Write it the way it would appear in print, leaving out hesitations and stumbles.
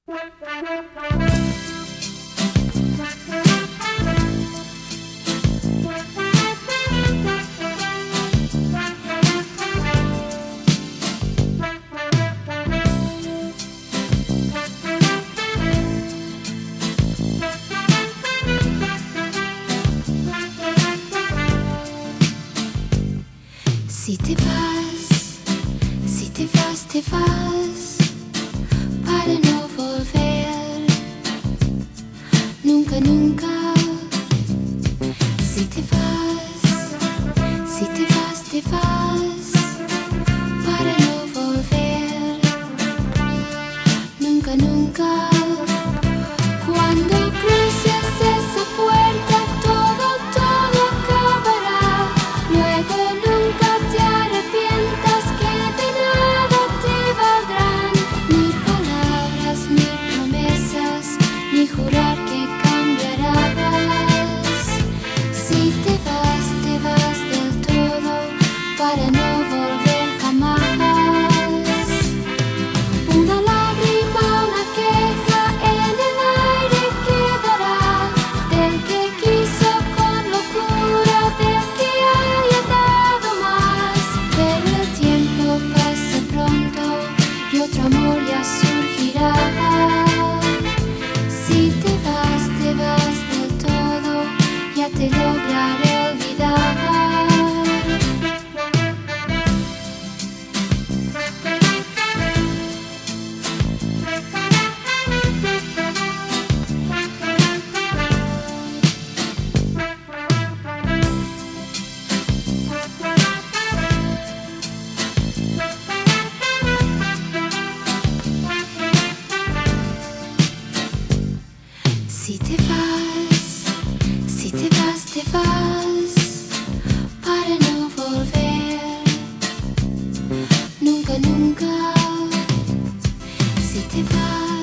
Si te vas, si te vas, te vas para no volver nunca, nunca. Si te vas, si te vas, te vas para no volver nunca, nunca. Cuando cruces esa puerta todo, todo acabará. Luego nunca te arrepientas, que de nada te valdrán ni palabras, ni promesas, ni jurar que cambiarás. Si te vas del todo para no volver jamás. Una lágrima, una queja en el aire quedará, del que quiso con locura, del que haya dado más. Pero el tiempo pasa pronto y otro amor ya surgirá. Si te vas del todo, ya te lograré olvidar. Si te vas, si te vas, te vas para no volver nunca, nunca. Si te vas.